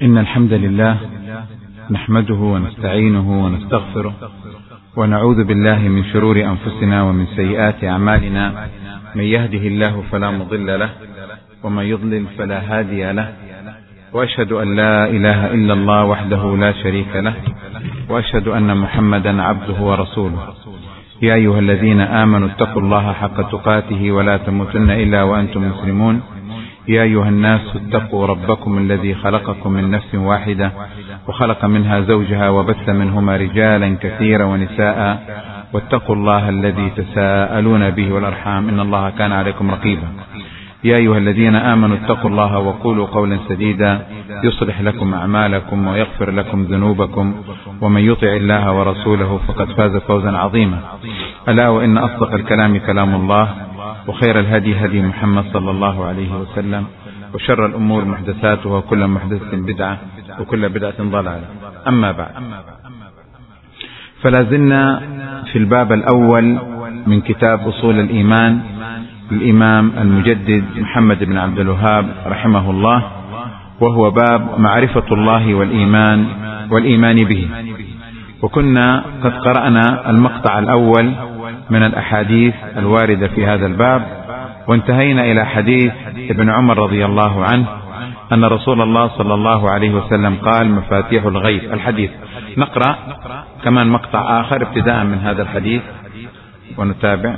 إن الحمد لله نحمده ونستعينه ونستغفره ونعوذ بالله من شرور أنفسنا ومن سيئات أعمالنا. من يهده الله فلا مضل له ومن يضلل فلا هادي له، وأشهد أن لا إله إلا الله وحده لا شريك له، وأشهد أن محمدا عبده ورسوله. يا أيها الذين آمنوا اتقوا الله حق تقاته ولا تموتن إلا وأنتم مسلمون. يا أيها الناس اتقوا ربكم الذي خلقكم من نفس واحدة وخلق منها زوجها وبث منهما رجالا كثيرا ونساء، واتقوا الله الذي تساءلون به والأرحام إن الله كان عليكم رقيبا. يا أيها الذين آمنوا اتقوا الله وقولوا قولا سديدا يصلح لكم أعمالكم ويغفر لكم ذنوبكم، ومن يطع الله ورسوله فقد فاز فوزا عظيما. ألا وإن أصدق الكلام كلام الله، وخير الهدي هدي محمد صلى الله عليه وسلم، وشر الأمور محدثاتها وكل محدثة بدعة وكل بدعة ضلالة. أما بعد، فلا زلنا في الباب الأول من كتاب أصول الإيمان الإمام المجدد محمد بن عبد الوهاب رحمه الله، وهو باب معرفة الله والإيمان به. وكنا قد قرأنا المقطع الأول من الأحاديث الواردة في هذا الباب، وانتهينا إلى حديث ابن عمر رضي الله عنه أن رسول الله صلى الله عليه وسلم قال: مفاتيح الغيب. الحديث نقرأ كمان مقطع آخر ابتداء من هذا الحديث ونتابع.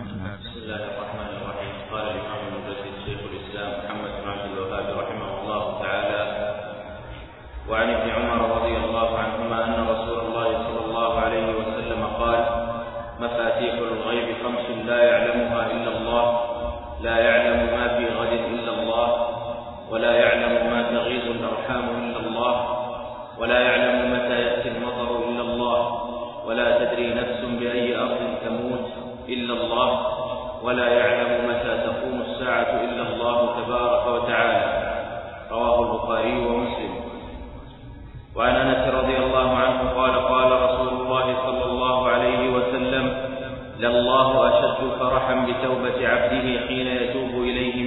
وعن ابن عمر رضي الله عنهما أن رسول الله صلى الله عليه وسلم قال: مفاتيح الغيب 5 لا يعلمها إلا الله، لا يعلم ما في غد إلا الله، ولا يعلم ما تغيض الأرحام إلا الله، ولا يعلم متى يأتي المطر إلا الله، ولا تدري نفس بأي أرض تموت إلا الله، ولا يعلم متى تقوم الساعة إلا الله تبارك وتعالى. رواه البخاري ومسلم. وعن أنس رضي الله عنه قال: قال رسول الله صلى الله عليه وسلم: لله أشد فرحا بتوبة عبده حين يتوب إليه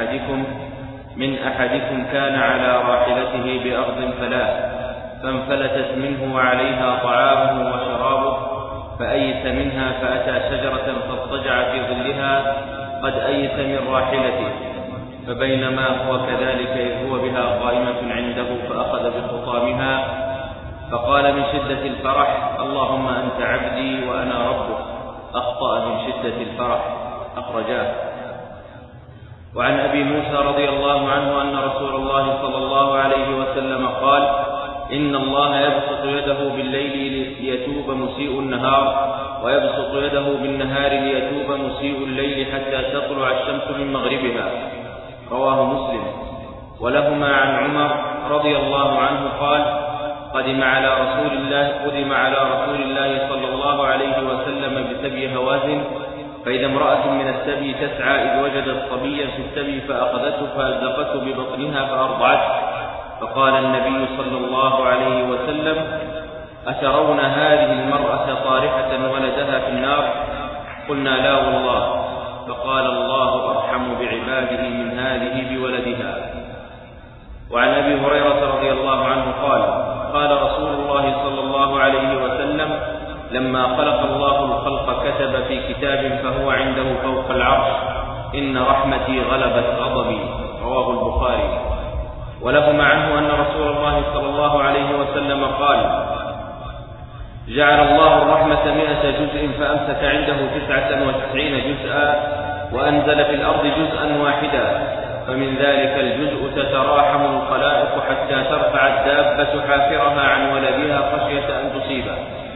من أحدكم كان على راحلته بأرض فلاة فانفلتت منه وعليها طعامه وشرابه، فأيس منها فأتى شجرة فاضطجع في ظلها قد أيس من راحلته، فبينما هو كذلك إذ هو بها قائمة عنده فأخذ بخطامها فقال من شدة الفرح: اللهم أنت عبدي وأنا ربك. أخطأ من شدة الفرح. أخرجاه. وعن أبي موسى رضي الله عنه أن رسول الله صلى الله عليه وسلم قال: إن الله يبسط يده بالليل ليتوب مسيء النهار، ويبسط يده بالنهار ليتوب مسيء الليل حتى تطلع الشمس من مغربها. رواه مسلم. ولهما عن عمر رضي الله عنه قال: قدم على رسول الله صلى الله عليه وسلم بسبي هوازن، فإذا امرأة من السبي تسعى إذ وجدت صبيا في السبي فأخذته فألزقته ببطنها فأرضعته، فقال النبي صلى الله عليه وسلم: أترون هذه المرأة طارحة ولدها في النار؟ قلنا: لا والله. فقال: الله أرحم بعباده من هذه بولدها. وعن أبي هريرة رضي الله عنه قال: قال رسول الله صلى الله عليه وسلم: لما خلق الله الخلق كتب في كتاب فهو عنده فوق العرش: إن رحمتي غلبت غضبي. رواه البخاري. ولهما عنه أن رسول الله صلى الله عليه وسلم قال: جعل الله الرحمة 100 جزء فأمسك عنده 99 جزءا، وأنزل في الأرض جزءا واحدا، فمن ذلك الجزء تتراحم الخلائق حتى ترفع الدابة حافرها عن ولدها خشية أن تصيبه.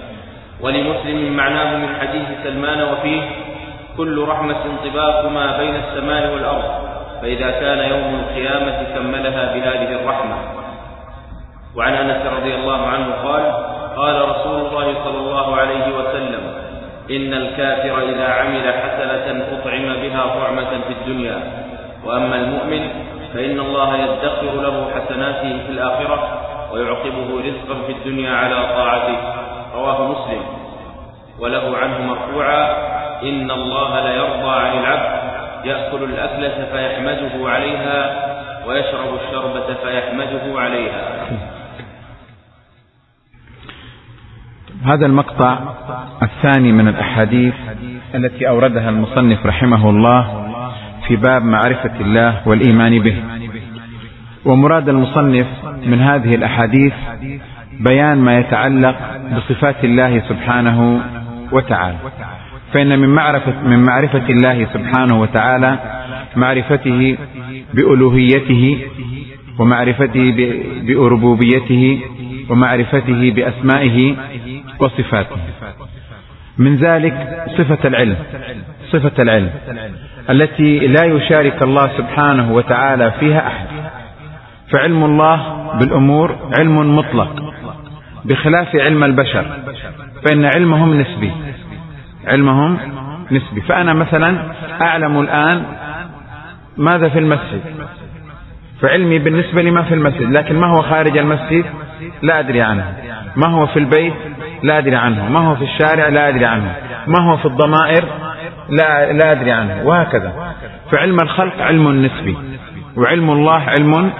ولمسلم معناه من حديث سلمان وفيه: كل رحمة طباق ما بين السماء والأرض، فإذا كان يوم القيامة كملها بهذه الرحمة. وعن أنس رضي الله عنه قال: قال رسول الله صلى الله عليه وسلم: إن الكافر إذا عمل حسنة أطعم بها طعمة في الدنيا، وأما المؤمن فإن الله يدخر له حسناته في الآخرة ويعقبه رزقا في الدنيا على طاعته. رواه مسلم. وله عنه مرفوعا: إن الله ليرضى عن العبد يأكل الأكلة فيحمده عليها ويشرب الشربة فيحمده عليها. هذا المقطع الثاني من الأحاديث التي أوردها المصنف رحمه الله في باب معرفة الله والإيمان به. ومراد المصنف من هذه الأحاديث بيان ما يتعلق بصفات الله سبحانه وتعالى، فإن من معرفة الله سبحانه وتعالى معرفته بألوهيته، ومعرفته بربوبيته، ومعرفته بأسمائه وصفاته. من ذلك صفة العلم التي لا يشارك الله سبحانه وتعالى فيها أحد، فعلم الله بالأمور علم مطلق بخلاف علم البشر، فإن علمهم نسبي. فأنا مثلا أعلم الآن ماذا في المسجد، فعلمي بالنسبة لما في المسجد، لكن ما هو خارج المسجد لا أدري عنه، ما هو في البيت لا أدري عنه، ما هو في الشارع لا أدري عنه، ما هو في الضمائر لا أدري عنه، وهكذا. فعلم الخلق علم نسبي، وعلم الله علم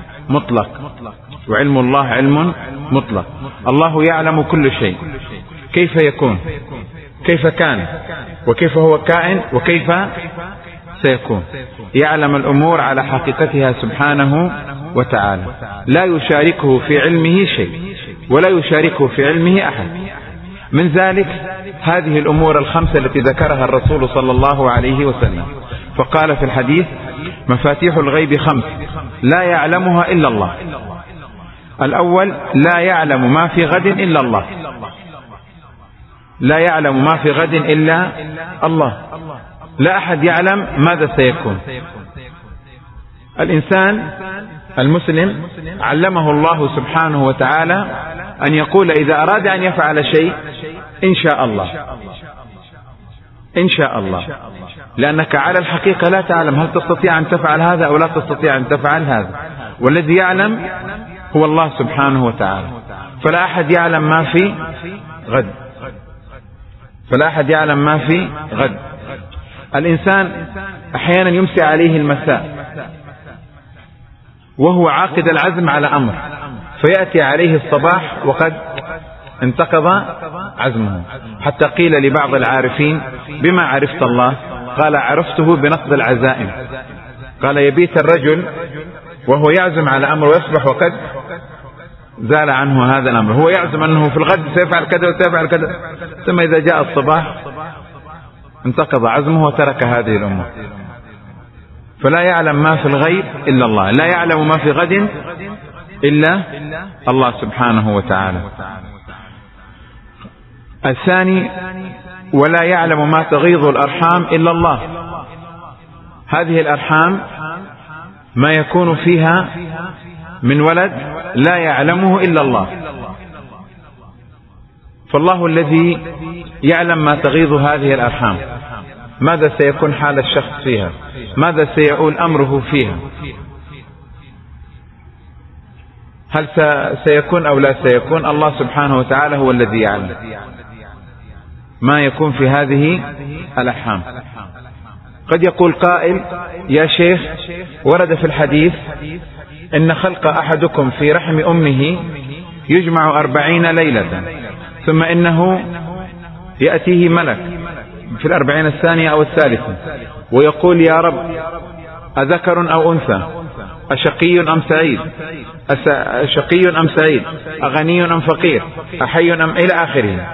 مطلق. الله يعلم كل شيء، كيف يكون، كيف كان، وكيف هو كائن، وكيف سيكون. يعلم الأمور على حقيقتها سبحانه وتعالى، لا يشاركه في علمه شيء، ولا يشاركه في علمه أحد. من ذلك هذه الأمور الخمسة التي ذكرها الرسول صلى الله عليه وسلم، فقال في الحديث: مفاتيح الغيب 5 لا يعلمها إلا الله. الأول: لا يعلم ما في غد إلا الله، لا يعلم ما في غد إلا الله، لا أحد يعلم ماذا سيكون. الإنسان المسلم علمه الله سبحانه وتعالى أن يقول إذا أراد أن يفعل شيء: إن شاء الله، لأنك على الحقيقة لا تعلم هل تستطيع أن تفعل هذا أو لا تستطيع أن تفعل هذا، والذي يعلم هو الله سبحانه وتعالى. فلا أحد يعلم ما في غد. الإنسان أحيانا يمسي عليه المساء وهو عاقد العزم على أمر، فيأتي عليه الصباح وقد انتقض عزمه، حتى قيل لبعض العارفين: بما عرفت الله؟ قال: عرفته بنقض العزائم. قال: يبيت الرجل وهو يعزم على أمر ويصبح وقد زال عنه هذا الأمر، هو يعزم أنه في الغد سيفعل كذا وسيفعل كذا، ثم إذا جاء الصباح انتقض عزمه وترك هذه الأمور. فلا يعلم ما في الغيب إلا الله، لا يعلم ما في غد إلا الله سبحانه وتعالى. الثاني: ولا يعلم ما تغيض الأرحام إلا الله. هذه الأرحام ما يكون فيها من ولد لا يعلمه إلا الله، فالله الذي يعلم ما تغيض هذه الأرحام، ماذا سيكون حال الشخص فيها، ماذا سيؤول أمره فيها، هل سيكون أو لا سيكون، الله سبحانه وتعالى هو الذي يعلم ما يكون في هذه الأرحام. قد يقول قائل: يا شيخ، ورد في الحديث إن خلق أحدكم في رحم أمه يجمع 40 ليلة، ثم إنه يأتيه ملك في 40 الثانية أو الثالثة ويقول: يا رب، أذكر أو أنثى، أشقي أم سعيد، أغني أم فقير، أحي أم، إلى آخره.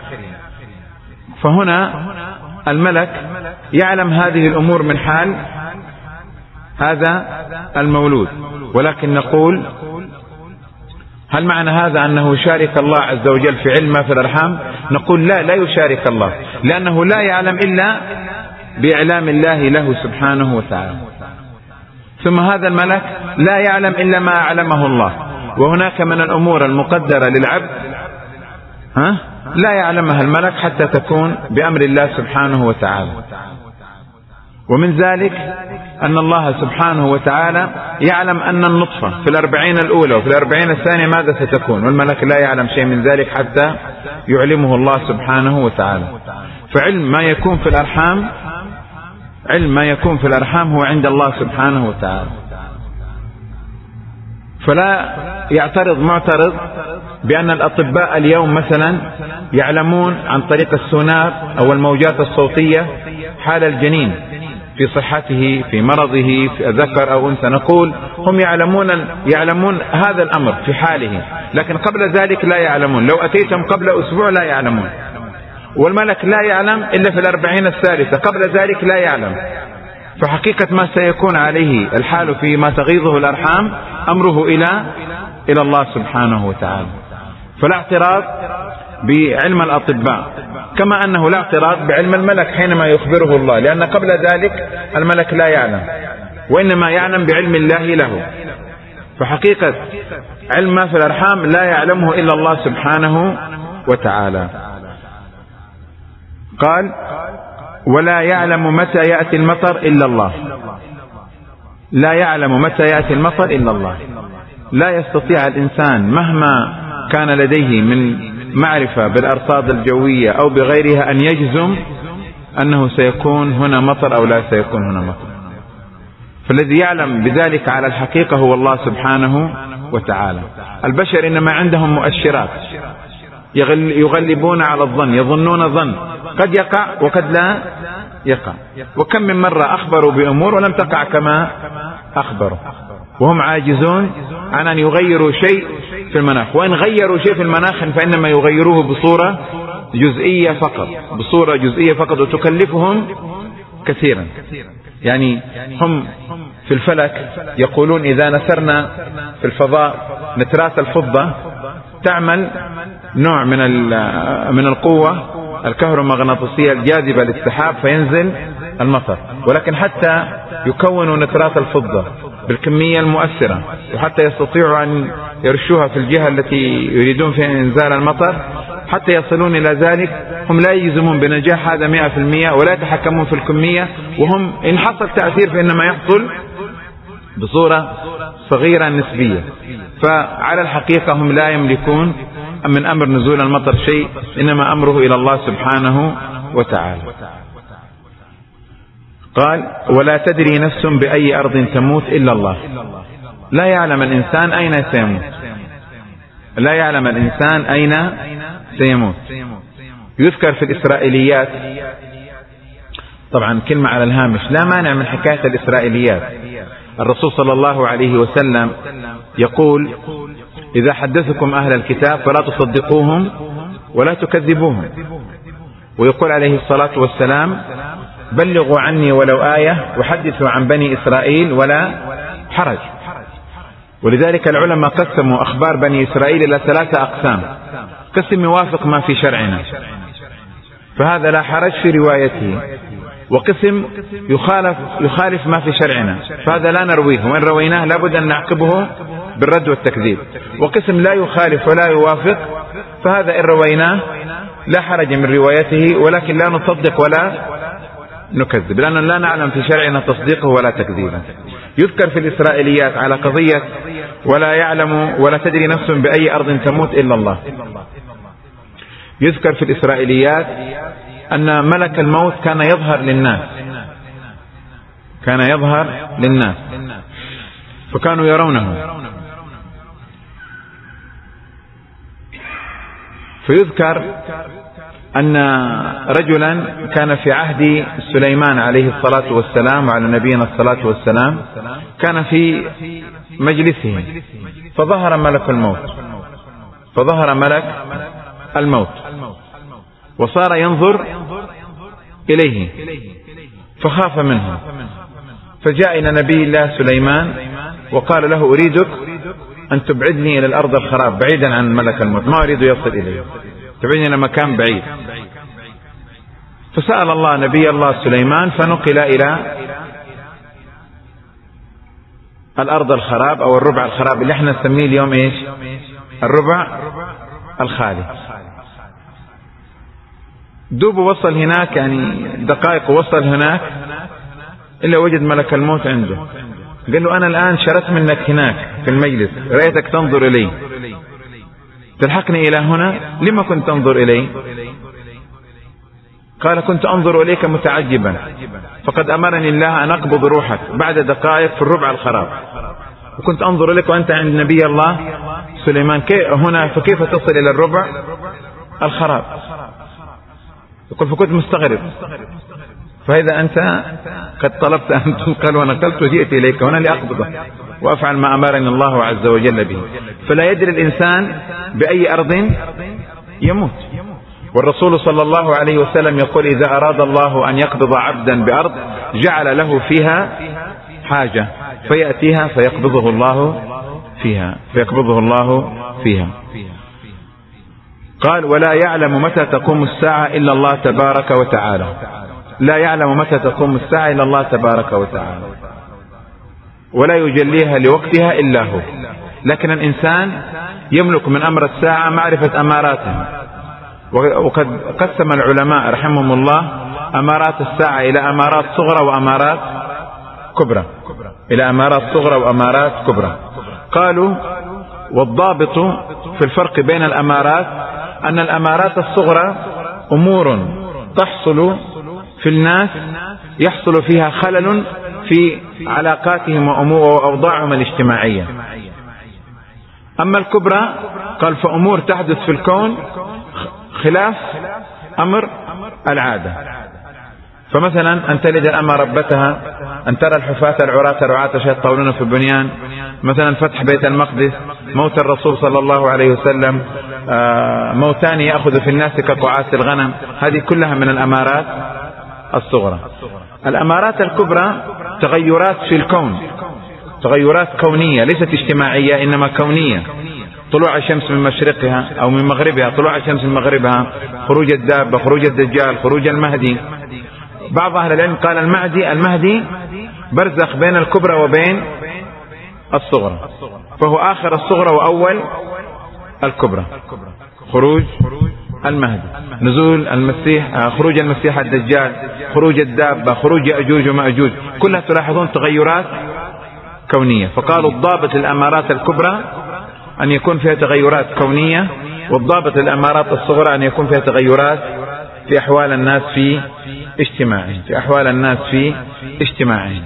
فهنا الملك يعلم هذه الأمور من حال هذا المولود، ولكن نقول: هل معنى هذا أنه يشارك الله عز وجل في علم ما في الأرحام؟ نقول: لا يشارك الله، لأنه لا يعلم إلا بإعلام الله له سبحانه وتعالى. ثم هذا الملك لا يعلم إلا ما أعلمه الله، وهناك من الأمور المقدرة للعبد لا يعلمها الملك حتى تكون بأمر الله سبحانه وتعالى. ومن ذلك أن الله سبحانه وتعالى يعلم أن النطفة في 40 الأولى وفي 40 الثانية ماذا ستكون، والملك لا يعلم شيء من ذلك حتى يعلمه الله سبحانه وتعالى. فعلم ما يكون في الأرحام، علم ما يكون في الأرحام هو عند الله سبحانه وتعالى. فلا يعترض معترض بأن الأطباء اليوم مثلا يعلمون عن طريق السونار أو الموجات الصوتية حال الجنين في صحته، في مرضه، في ذكر أو أنثى. نقول هم يعلمون هذا الأمر في حاله، لكن قبل ذلك لا يعلمون. لو أتيتم قبل أسبوع لا يعلمون، والملك لا يعلم إلا في 40 الثالثة، قبل ذلك لا يعلم. فحقيقة ما سيكون عليه الحال فيما تغيظه الأرحام أمره إلى الله سبحانه وتعالى. فلا اعتراض بعلم الأطباء، كما أنه لا اعتراض بعلم الملك حينما يخبره الله، لأن قبل ذلك الملك لا يعلم، وإنما يعلم بعلم الله له. فحقيقة علم ما في الأرحام لا يعلمه إلا الله سبحانه وتعالى. قال: ولا يعلم متى يأتي المطر إلا الله. لا يعلم متى يأتي المطر إلا الله. لا يستطيع الإنسان مهما كان لديه من معرفة بالأرصاد الجوية أو بغيرها أن يجزم أنه سيكون هنا مطر أو لا سيكون هنا مطر. فالذي يعلم بذلك على الحقيقة هو الله سبحانه وتعالى. البشر إنما عندهم مؤشرات، يغلبون على الظن، يظنون ظن قد يقع وقد لا يقع. وكم من مرة أخبروا بأمور ولم تقع كما أخبروا، وهم عاجزون عن أن يغيروا شيء في المناخ. وإن غيروا شيء في المناخ فإنما يغيروه بصورة جزئية فقط وتكلفهم كثيرا. يعني هم في الفلك يقولون إذا نثرنا في الفضاء نترات الفضة تعمل نوع من القوة الكهرومغناطيسية الجاذبة للسحاب فينزل المطر. ولكن حتى يكونوا نترات الفضة بالكمية المؤثرة وحتى يستطيعوا أن يرشوها في الجهة التي يريدون فيها إنزال المطر، حتى يصلون إلى ذلك هم لا يجزمون بنجاح هذا 100% ولا يتحكمون في الكمية. وهم إن حصل تأثير فإنما يحصل بصورة صغيرة نسبية. فعلى الحقيقة هم لا يملكون من أمر نزول المطر شيء، إنما أمره إلى الله سبحانه وتعالى. قال: ولا تدري نفس بأي أرض تموت إلا الله. لا يعلم الإنسان أين سيموت، لا يعلم الإنسان أين سيموت. يذكر في الإسرائيليات، طبعا كلمة على الهامش، لا مانع من حكاية الإسرائيليات. الرسول صلى الله عليه وسلم يقول: إذا حدثكم أهل الكتاب فلا تصدقوهم ولا تكذبوهم. ويقول عليه الصلاة والسلام: بلغوا عني ولو آية وحدثوا عن بني إسرائيل ولا حرج. ولذلك العلماء قسموا أخبار بني إسرائيل إلى 3 أقسام: قسم يوافق ما في شرعنا فهذا لا حرج في روايته، وقسم يخالف ما في شرعنا فهذا لا نرويه، وإن رويناه لابد أن نعقبه بالرد والتكذيب. وقسم لا يخالف ولا يوافق فهذا إن رويناه لا حرج من روايته، ولكن لا نصدق ولا نكذب، لأننا لا نعلم في شرعنا تصديقه ولا تكذيبه. يذكر في الإسرائيليات على قضية ولا تدري نفس بأي أرض تموت إلا الله. يذكر في الإسرائيليات أن ملك الموت كان يظهر للناس فكانوا يرونه. فيذكر أن رجلا كان في عهد سليمان عليه الصلاة والسلام وعلى نبينا الصلاة والسلام، كان في مجلسه فظهر ملك الموت وصار ينظر إليه فخاف منه، فجاء إلى نبي الله سليمان وقال له: أريدك أن تبعدني إلى الأرض الخراب بعيدا عن ملك الموت، ما أريد يصل إليه، تبعدني إلى مكان بعيد. فسأل الله نبي الله سليمان فنقل إلى الأرض الخراب أو الربع الخراب اللي احنا نسميه اليوم إيش؟ الربع الخالي. دوب وصل هناك، يعني دقائق وصل هناك، إلا وجد ملك الموت عنده. قال له: أنا الآن شرت منك هناك في المجلس، رأيتك تنظر إلي، تلحقني إلى هنا، لما كنت تنظر إلي؟ قال: كنت أنظر إليك متعجبا، فقد أمرني الله أن أقبض روحك بعد دقائق في الربع الخراب، وكنت أنظر إليك وأنت عند نبي الله سليمان هنا فكيف تصل إلى الربع؟ الخراب. يقول فكنت مستغرب، فإذا أنت قد طلبت أن تنقل ونقلت وجئت إليك هنا لأقبضه وأفعل ما أمرني الله عز وجل به. فلا يدري الإنسان بأي أرض يموت. والرسول صلى الله عليه وسلم يقول إذا أراد الله أن يقبض عبدا بأرض جعل له فيها حاجة فيأتيها فيقبضه الله فيها. قال ولا يعلم متى تقوم الساعة إلا الله تبارك وتعالى. لا يعلم متى تقوم الساعة إلا الله تبارك وتعالى، ولا يجليها لوقتها إلا هو. لكن الإنسان يملك من أمر الساعة معرفة أماراتها، وقد قسم العلماء رحمهم الله أمارات الساعة إلى أمارات صغرى وأمارات كبرى. قالوا والضابط في الفرق بين الأمارات أن الأمارات الصغرى أمور تحصل في الناس يحصل فيها خلل في علاقاتهم وأوضاعهم الاجتماعية. أما الكبرى قال فأمور تحدث في الكون خلاف أمر العادة. فمثلا أن تلد الأمة ربتها، أن ترى الحفاة العراة رعاة يطولون في البنيان، مثلا فتح بيت المقدس، موت الرسول صلى الله عليه وسلم، موتان يأخذ في الناس كقعاس الغنم. هذه كلها من الأمارات الصغرى. الأمارات الكبرى تغيرات في الكون، تغيرات كونية ليست اجتماعية إنما كونية. طلوع الشمس من مشرقها أو من مغربها، طلوع الشمس من مغربها، خروج الدابة، خروج الدجال، خروج المهدي. بعض أهل العلم قال المهدي برزخ بين الكبرى وبين الصغرى، فهو آخر الصغرى وأول الكبرى. خروج المهدي، نزول المسيح، خروج المسيح الدجال، خروج الدابة، خروج يأجوج ومأجوج، كلها تلاحظون تغيرات كونية. فقالوا الضابط للأمارات الكبرى أن يكون فيها تغيرات كونية، والضابط للأمارات الصغرى أن يكون فيها تغيرات في أحوال الناس في اجتماعهم.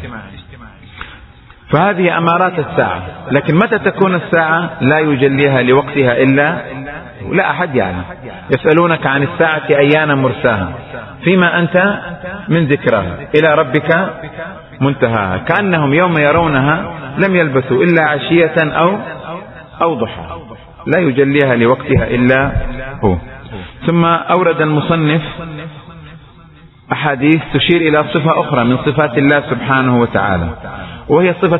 فهذه أمارات الساعة. لكن متى تكون الساعة لا يجليها لوقتها إلا لا أحد يعلم. يسألونك عن الساعة أيان مرساها فيما أنت من ذكرها إلى ربك منتهاها كأنهم يوم يرونها لم يلبثوا إلا عشية أو ضحى لا يجليها لوقتها إلا هو. ثم أورد المصنف أحاديث تشير إلى صفة أخرى من صفات الله سبحانه وتعالى، وهي صفة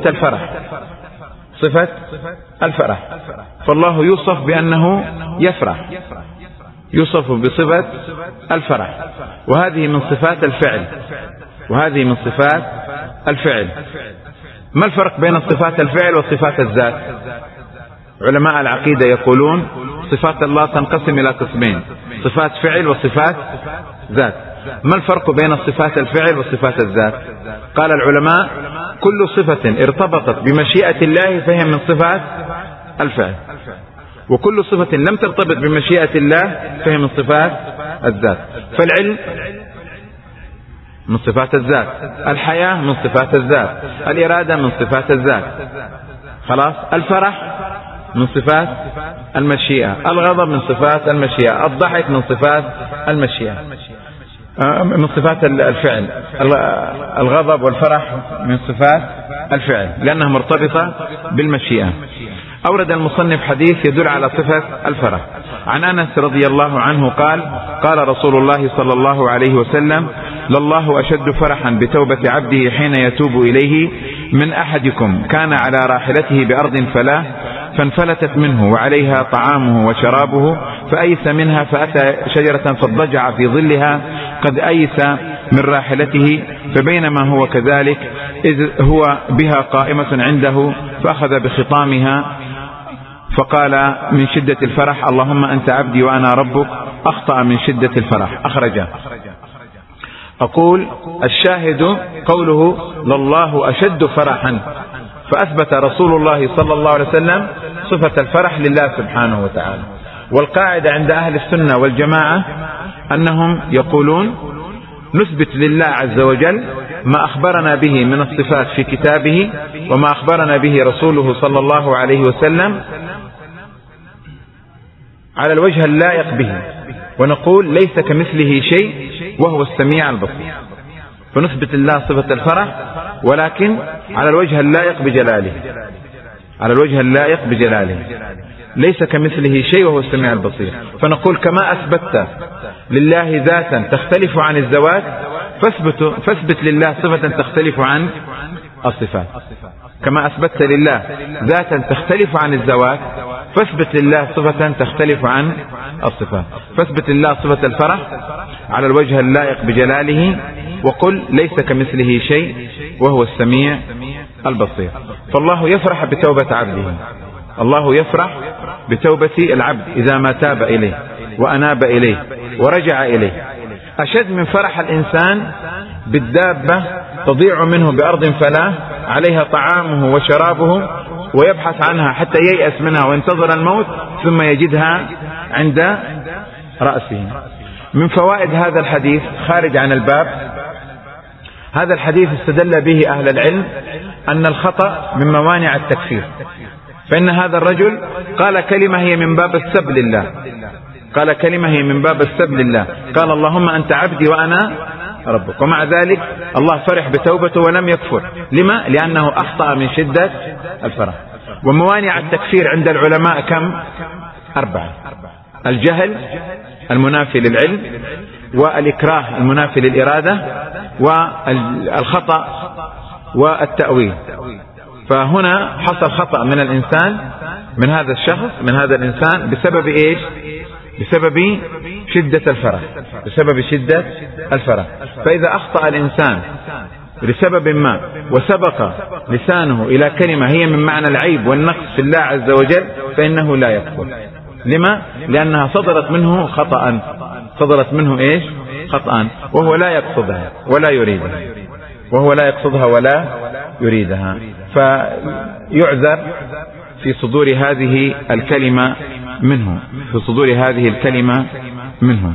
الفرح. فالله يوصف بأنه يفرح، يوصف بصفة الفرح، وهذه من صفات الفعل. ما الفرق بين صفات الفعل وصفات الذات؟ علماء العقيدة يقولون صفات الله تنقسم إلى قسمين، صفات فعل وصفات ذات. ما الفرق بين صفات الفعل وصفات الذات؟ قال العلماء كل صفة ارتبطت بمشيئة الله فهي من صفات الفعل، وكل صفة لم ترتبط بمشيئة الله فهي من صفات الذات. فالعلم من صفات الذات، الحياة من صفات الذات، الإرادة من صفات الذات، خلاص. الفرح من صفات المشيئة، الغضب من صفات المشيئة، الضحك من صفات المشيئة، من صفات الفعل. الغضب والفرح من صفات الفعل لأنها مرتبطة بالمشيئة. أورد المصنف حديث يدل على صفة الفرح عن أنس رضي الله عنه قال: قال رسول الله صلى الله عليه وسلم: لله أشد فرحا بتوبة عبده حين يتوب إليه من أحدكم كان على راحلته بأرض فلاة فانفلتت منه وعليها طعامه وشرابه فأيس منها فأتى شجرة فاضطجع في ظلها قد أيس من راحلته فبينما هو كذلك إذ هو بها قائمة عنده فأخذ بخطامها فقال من شدة الفرح: اللهم أنت عبدي وأنا ربك. أخطأ من شدة الفرح. أخرجه. أقول الشاهد قوله لله أشد فرحا، فأثبت رسول الله صلى الله عليه وسلم صفة الفرح لله سبحانه وتعالى. والقاعدة عند أهل السنة والجماعة أنهم يقولون نثبت لله عز وجل ما أخبرنا به من الصفات في كتابه وما أخبرنا به رسوله صلى الله عليه وسلم على الوجه اللائق به، ونقول ليس كمثله شيء وهو السميع البصير، فنثبت لله صفة الفرح ولكن على الوجه اللائق بجلاله، على الوجه اللائق بجلاله، ليس كمثله شيء وهو السميع البصير. فنقول كما أثبت لله ذاتا تختلف عن الذوات فاثبت لله صفة تختلف عن الصفات. كما أثبت لله ذاتا تختلف عن الذوات فاثبت لله صفة تختلف عن الصفات. فاثبت لله صفة الفرح على الوجه اللائق بجلاله، وقل ليس كمثله شيء وهو السميع البصير. فالله يفرح بتوبة عبده، الله يفرح بتوبة العبد إذا ما تاب إليه وأناب إليه ورجع إليه، أشد من فرح الإنسان بالدابة تضيع منه بأرض فلاة عليها طعامه وشرابه ويبحث عنها حتى ييأس منها وينتظر الموت ثم يجدها عند رأسه. من فوائد هذا الحديث خارج عن الباب، هذا الحديث استدل به أهل العلم أن الخطأ من موانع التكفير، فإن هذا الرجل قال كلمة هي من باب السب لله، قال كلمة هي من باب السب لله، قال اللهم أنت عبدي وأنا ربك، ومع ذلك الله فرح بتوبته ولم يكفر. لما؟ لأنه أخطأ من شدة الفرح. وموانع التكفير عند العلماء كم؟ 4: الجهل المنافي للعلم، والإكراه المنافي للإرادة، والخطأ والتأويل. فهنا حصل خطأ من الإنسان، من هذا الشخص، من هذا الإنسان، بسبب إيش؟ بسبب شدة الفرح، بسبب شدة الفرح. فإذا أخطأ الإنسان لسبب ما وسبق لسانه إلى كلمة هي من معنى العيب والنقص في الله عز وجل فإنه لا يكفر. لما؟ لأنها صدرت منه خطأ، صدرت منه إيش؟ خطأ، وهو لا يقصدها ولا يريدها، وهو لا يقصدها ولا يريدها، فيعذر في صدور هذه الكلمة منه، في صدور هذه الكلمة منه.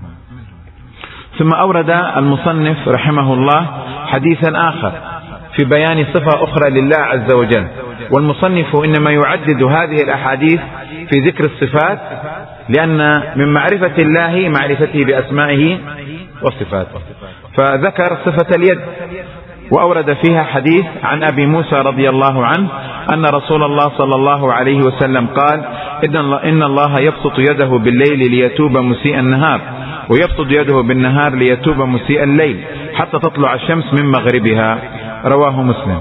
ثم أورد المصنف رحمه الله حديثا آخر في بيان صفة أخرى لله عز وجل، والمصنف إنما يعدد هذه الأحاديث في ذكر الصفات، لأن من معرفة الله معرفته بأسمائه وصفاته. فذكر صفة اليد، وأورد فيها حديث عن أبي موسى رضي الله عنه أن رسول الله صلى الله عليه وسلم قال إن الله يبسط يده بالليل ليتوب مسيء النهار، ويبسط يده بالنهار ليتوب مسيء الليل حتى تطلع الشمس من مغربها، رواه مسلم.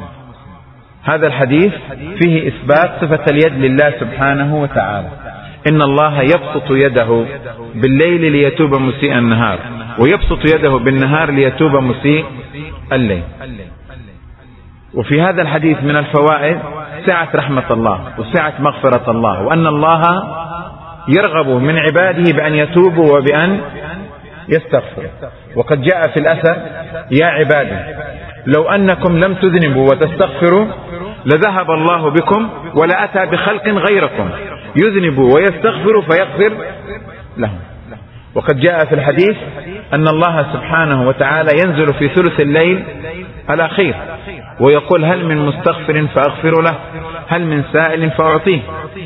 هذا الحديث فيه إثبات صفة اليد لله سبحانه وتعالى، إن الله يبسط يده بالليل ليتوب مسيء النهار، ويبسط يده بالنهار ليتوب مسيء الليل. وفي هذا الحديث من الفوائد سعة رحمة الله وسعة مغفرة الله، وأن الله يرغب من عباده بأن يتوبوا وبأن يستغفروا. وقد جاء في الأثر يا عبادي لو أنكم لم تذنبوا وتستغفروا لذهب الله بكم ولأتى بخلق غيركم يذنب ويستغفر فيغفر لهم. وقد جاء في الحديث أن الله سبحانه وتعالى ينزل في ثلث الليل الأخير ويقول هل من مستغفر فأغفر له، هل من سائل فأعطيه.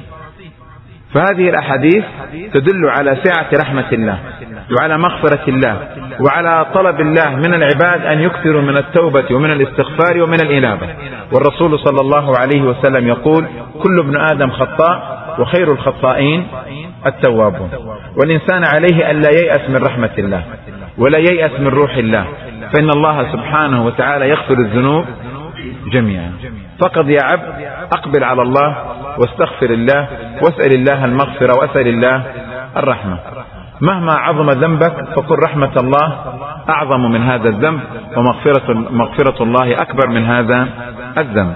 فهذه الأحاديث تدل على سعة رحمة الله وعلى مغفرة الله وعلى طلب الله من العباد أن يكثروا من التوبة ومن الاستغفار ومن الإنابة. والرسول صلى الله عليه وسلم يقول كل ابن آدم خطاء وخير الخطائين التوابون. والإنسان عليه أن لا ييأس من رحمة الله ولا ييأس من روح الله، فإن الله سبحانه وتعالى يغفر الذنوب جميعا. فقد يا عبد أقبل على الله واستغفر الله واسأل الله المغفرة واسأل الله الرحمة. مهما عظم ذنبك فقل رحمة الله أعظم من هذا الذنب، ومغفرة الله أكبر من هذا الذنب.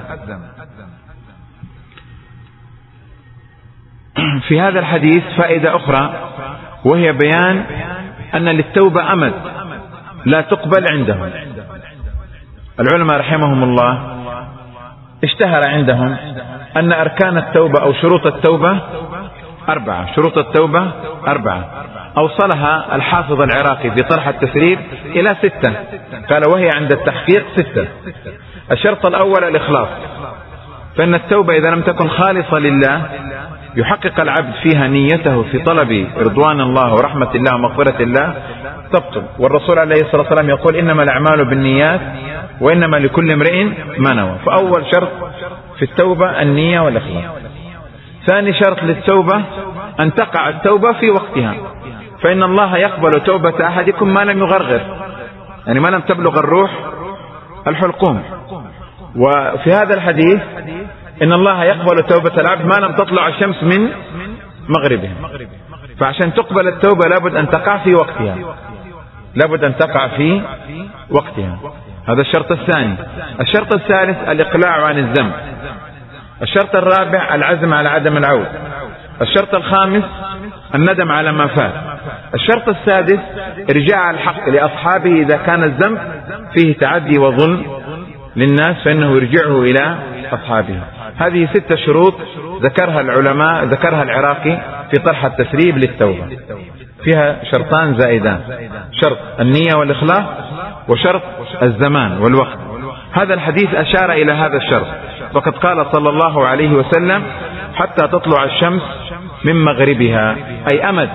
في هذا الحديث فائدة أخرى، وهي بيان أن للتوبة أمد لا تقبل عندهم. العلماء رحمهم الله اشتهر عندهم أن أركان التوبة أو شروط التوبة 4، شروط التوبة 4، أوصلها الحافظ العراقي في طرح التسرير إلى 6، قال وهي عند التحقيق 6. الشرط الأول الإخلاص، فإن التوبة إذا لم تكن خالصة لله يحقق العبد فيها نيته في طلب رضوان الله ورحمة الله ومغفرة الله تبطل. والرسول عليه الصلاة والسلام يقول إنما الأعمال بالنيات وإنما لكل امرئ ما نوى. فأول شرط في التوبة النية والإخلاص. ثاني شرط للتوبة أن تقع التوبة في وقتها، فإن الله يقبل توبة أحدكم ما لم يغرغر، يعني ما لم تبلغ الروح الحلقوم. وفي هذا الحديث إن الله يقبل توبة العبد ما لم تطلع الشمس من مغربها. فعشان تقبل التوبة لابد أن تقع في وقتها، لابد أن تقع في وقتها. هذا الشرط الثاني. الشرط الثالث الإقلاع عن الذنب. الشرط الرابع العزم على عدم العود. الشرط الخامس الندم على ما فات. الشرط السادس إرجاع الحق لأصحابه إذا كان الذنب فيه تعدي وظلم للناس فإنه يرجعه إلى أصحابه. هذه 6 شروط ذكرها العلماء، ذكرها العراقي في طرح التسريب للتوبة. فيها شرطان زائدان، شرط النية والإخلاص وشرط الزمان والوقت. هذا الحديث أشار إلى هذا الشرط، فقد قال صلى الله عليه وسلم حتى تطلع الشمس من مغربها، أي أمد.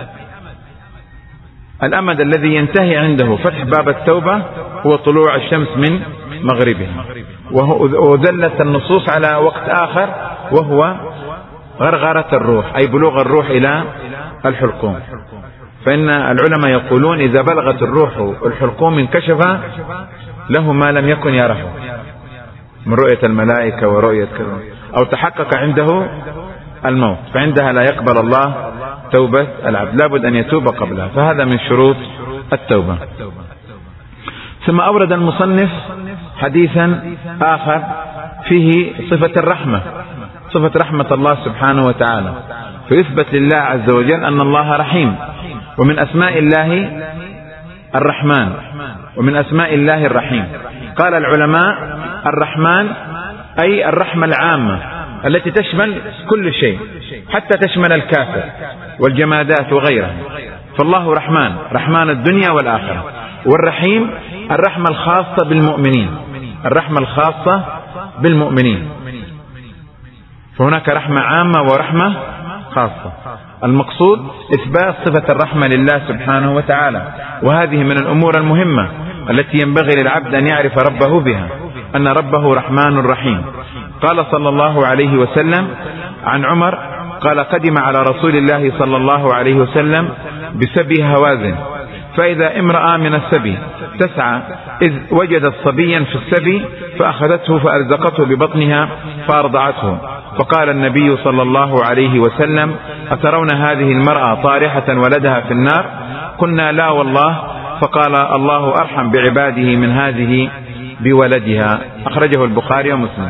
الأمد الذي ينتهي عنده فتح باب التوبة هو طلوع الشمس من مغربها. ودلت النصوص على وقت آخر وهو غرغرة الروح، أي بلوغ الروح إلى الحلقوم. فإن العلماء يقولون إذا بلغت الروح الحلقوم انكشف له ما لم يكن يره من رؤية الملائكة ورؤية كذا، أو تحقق عنده الموت، فعندها لا يقبل الله توبة العبد، لابد أن يتوب قبلها. فهذا من شروط التوبة. ثم أورد المصنف حديثا آخر فيه صفة الرحمة، صفة رحمة الله سبحانه وتعالى، فيثبت لله عز وجل أن الله رحيم. ومن أسماء الله الرحمن، ومن أسماء الله الرحيم. قال العلماء الرحمن أي الرحمة العامة التي تشمل كل شيء، حتى تشمل الكافر والجمادات وغيرها. فالله رحمن، رحمن الدنيا والآخرة. والرحيم الرحمة الخاصة بالمؤمنين، الرحمة الخاصة بالمؤمنين. فهناك رحمة عامة ورحمة خاصة. المقصود إثبات صفة الرحمة لله سبحانه وتعالى، وهذه من الأمور المهمة التي ينبغي للعبد أن يعرف ربه بها، أن ربه رحمن رحيم. قال صلى الله عليه وسلم عن عمر قال قدم على رسول الله صلى الله عليه وسلم بسبي هوازن، فإذا امرأة من السبي تسعى إذ وجدت صبيا في السبي فأخذته فألزقته ببطنها فأرضعته، فقال النبي صلى الله عليه وسلم أترون هذه المرأة طارحة ولدها في النار؟ قلنا لا والله، فقال الله أرحم بعباده من هذه بولدها. أخرجه البخاري ومسلم.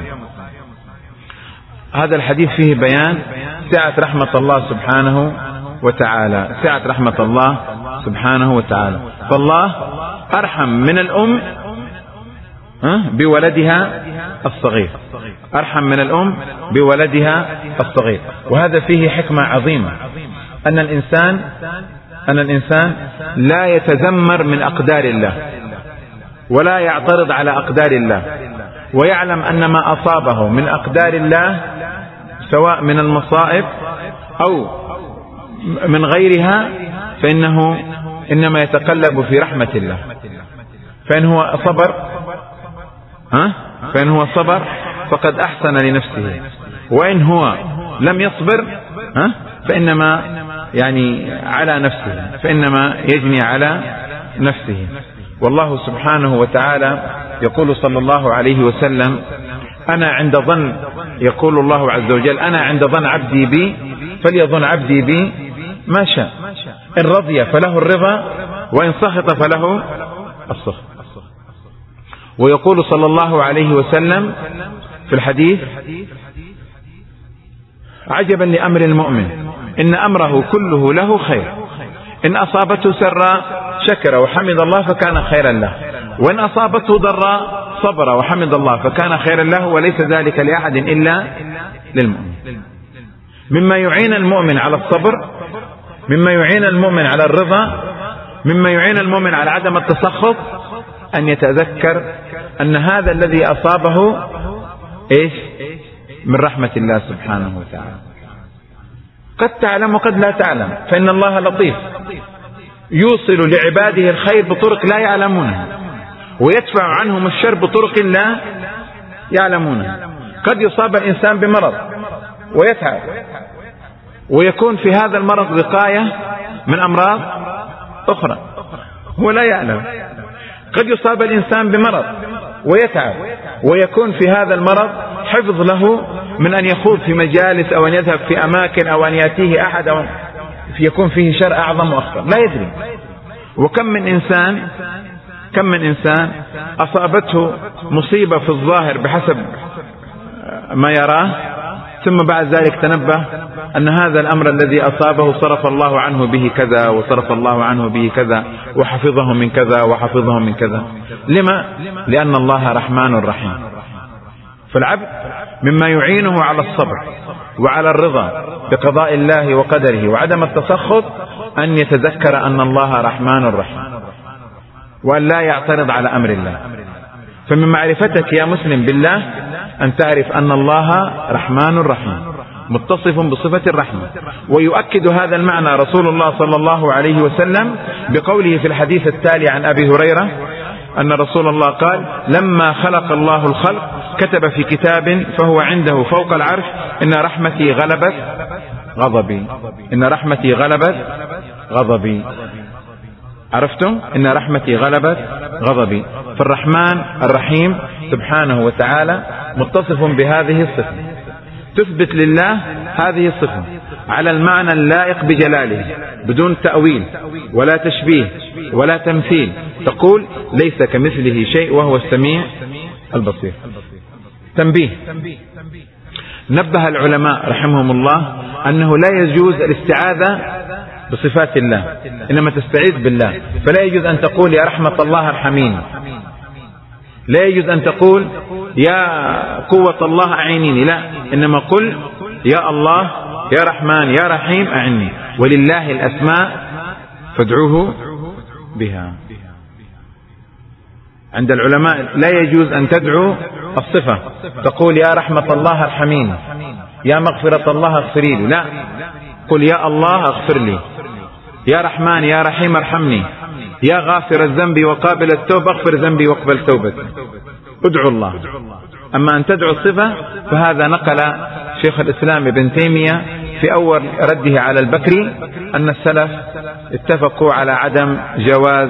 هذا الحديث فيه بيان سعة رحمة الله سبحانه وتعالى، سعة رحمة الله سبحانه وتعالى. فالله أرحم من الأم بولدها الصغير، أرحم من الأم بولدها الصغير. وهذا فيه حكمة عظيمة، أن الإنسان لا يتذمر من أقدار الله ولا يعترض على أقدار الله، ويعلم أن ما أصابه من أقدار الله سواء من المصائب أو من غيرها فإنه إنما يتقلب في رحمة الله. فإن هو صبر فقد أحسن لنفسه، وإن هو لم يصبر فإنما على نفسه، فإنما يجني على نفسه. والله سبحانه وتعالى يقول صلى الله عليه وسلم أنا عند ظن، يقول الله عز وجل أنا عند ظن عبدي بي فليظن عبدي بي ما شاء، إن رضي فله الرضا وإن سخط فله السخط. ويقول صلى الله عليه وسلم في الحديث عجبا لأمر المؤمن إن أمره كله له خير، إن أصابته سراء شكر وحمد الله فكان خيرا له، وإن أصابته ضراء صبر وحمد الله فكان خيرا له، وليس ذلك لأحد إلا للمؤمن. مما يعين المؤمن على الصبر، مما يعين المؤمن على الرضا، مما يعين المؤمن على عدم التسخط، أن يتذكر أن هذا الذي أصابه من رحمة الله سبحانه وتعالى. قد تعلم وقد لا تعلم، فإن الله لطيف يوصل لعباده الخير بطرق لا يعلمونها، ويدفع عنهم الشر بطرق لا يعلمونها. قد يصاب الإنسان بمرض ويتعب، ويكون في هذا المرض وقاية من أمراض أخرى هو لا يعلم. قد يصاب الإنسان بمرض ويتعب، ويكون في هذا المرض حفظ له من أن يخوض في مجالس أو أن يذهب في أماكن أو أن يأتيه أحد أو يكون فيه شر أعظم وأخطر، لا يدري. وكم من إنسان أصابته مصيبة في الظاهر بحسب ما يراه، ثم بعد ذلك تنبه أن هذا الأمر الذي أصابه صرف الله عنه به كذا، وصرف الله عنه به كذا، وحفظه من كذا وحفظه من كذا. لما؟ لأن الله رحمن رحيم. فالعبد مما يعينه على الصبر وعلى الرضا بقضاء الله وقدره وعدم التسخط أن يتذكر أن الله رحمن رحيم، وأن لا يعترض على أمر الله. فمن معرفتك يا مسلم بالله أن تعرف أن الله رحمن رحيم متصف بصفة الرحمة. ويؤكد هذا المعنى رسول الله صلى الله عليه وسلم بقوله في الحديث التالي عن أبي هريرة أن رسول الله قال: لما خلق الله الخلق كتب في كتاب فهو عنده فوق العرش: إن رحمتي غلبت غضبي. إن رحمتي غلبت غضبي. عرفتم؟ إن رحمتي غلبت غضبي. فالرحمن الرحيم سبحانه وتعالى متصف بهذه الصفة، تثبت لله هذه الصفة على المعنى اللائق بجلاله بدون تأويل ولا تشبيه ولا تمثيل. تقول: ليس كمثله شيء وهو السميع البصير. تنبيه: نبه العلماء رحمهم الله أنه لا يجوز الاستعاذة بصفات الله، إنما تستعيذ بالله. فلا يجوز أن تقول: يا رحمة الله ارحميني، لا يجوز أن تقول: يا قوة الله أعينيني، لا، إنما قل: يا الله يا رحمن يا رحيم أعني، ولله الأسماء فادعوه بها. عند العلماء لا يجوز أن تدعو الصفة، تقول: يا رحمة الله ارحميني، يا مغفرة الله اغفري لي، لا، قل: يا الله اغفر لي، يا رحمن يا رحيم ارحمني، يا غافر الذنب وقابل التوبة اغفر ذنبي واقبل توبتي. ادعو الله. أما أن تدعو الصفة فهذا نقل شيخ الإسلام ابن تيمية في أول رده على البكري أن السلف اتفقوا على عدم جواز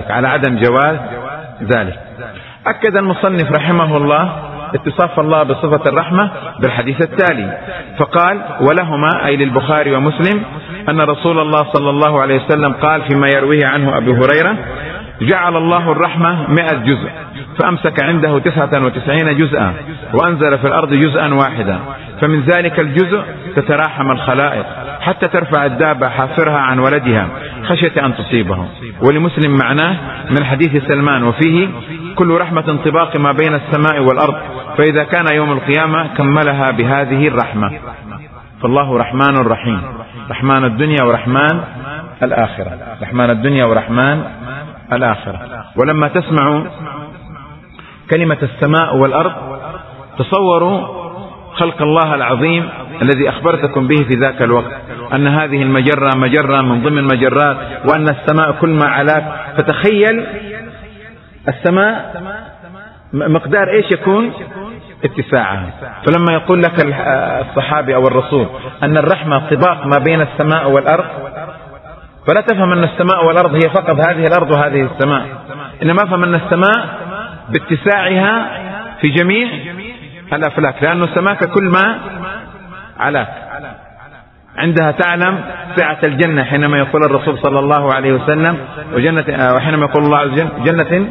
ذلك. أكد المصنف رحمه الله اتصاف الله بصفة الرحمة بالحديث التالي، فقال: ولهما أي للبخاري ومسلم أن رسول الله صلى الله عليه وسلم قال فيما يرويه عنه أبي هريرة: جعل الله الرحمة 100 جزء فأمسك عنده 99 جزءا وأنزل في الأرض جزءا واحدا، فمن ذلك الجزء تتراحم الخلائق حتى ترفع الدابة حافرها عن ولدها خشية أن تصيبه. ولمسلم معناه من حديث سلمان وفيه: كل رحمة طباق ما بين السماء والأرض، فإذا كان يوم القيامة كملها بهذه الرحمة. فالله رحمن رحيم، رحمن الدنيا ورحمن الآخرة، رحمن الدنيا ورحمن الآخرة. ولما تسمعوا كلمة السماء والأرض تصوروا خلق الله العظيم الذي أخبرتكم به في ذاك الوقت، أن هذه المجرة مجرة من ضمن المجرات، وأن السماء كل ما علاك. فتخيل السماء مقدار إيش يكون اتساعها. فلما يقول لك الصحابي أو الرسول أن الرحمة طباق ما بين السماء والأرض، فلا تفهم أن السماء والأرض هي فقط هذه الأرض وهذه السماء، إنما فهم أن السماء باتساعها في جميع الأفلاك، لأن السماء كل ما علاك. عندها تعلم سعة الجنة حينما يقول الرسول صلى الله عليه وسلم وحينما يقول الله عز وجل: جنة